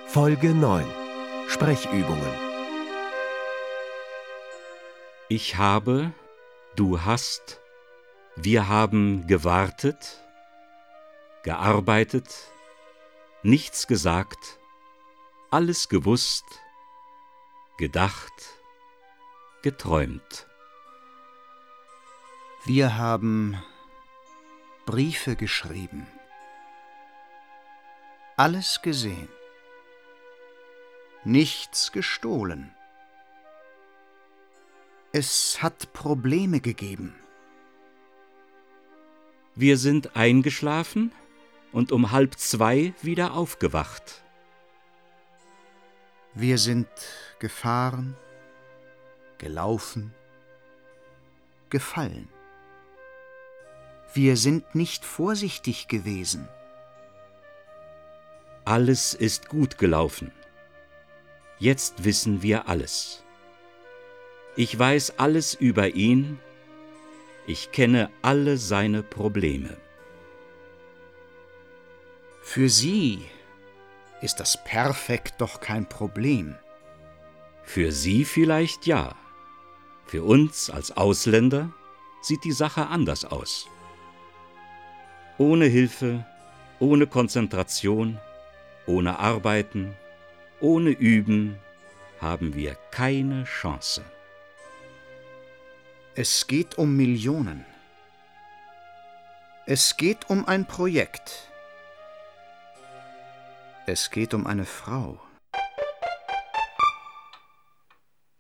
Folge 9: Sprechübungen. Ich habe, du hast, wir haben gewartet, gearbeitet, nichts gesagt, alles gewusst, gedacht, geträumt. Wir haben Briefe geschrieben, alles gesehen, nichts gestohlen. Es hat Probleme gegeben. Wir sind eingeschlafen und um 1:30 wieder aufgewacht. Wir sind gefahren, gelaufen, gefallen. Wir sind nicht vorsichtig gewesen. Alles ist gut gelaufen. Jetzt wissen wir alles. Ich weiß alles über ihn. Ich kenne alle seine Probleme. Für Sie ist das Perfekt doch kein Problem. Für Sie vielleicht ja. Für uns als Ausländer sieht die Sache anders aus. Ohne Hilfe, ohne Konzentration, ohne Arbeiten, ohne Üben haben wir keine Chance. Es geht um Millionen. Es geht um ein Projekt. Es geht um eine Frau.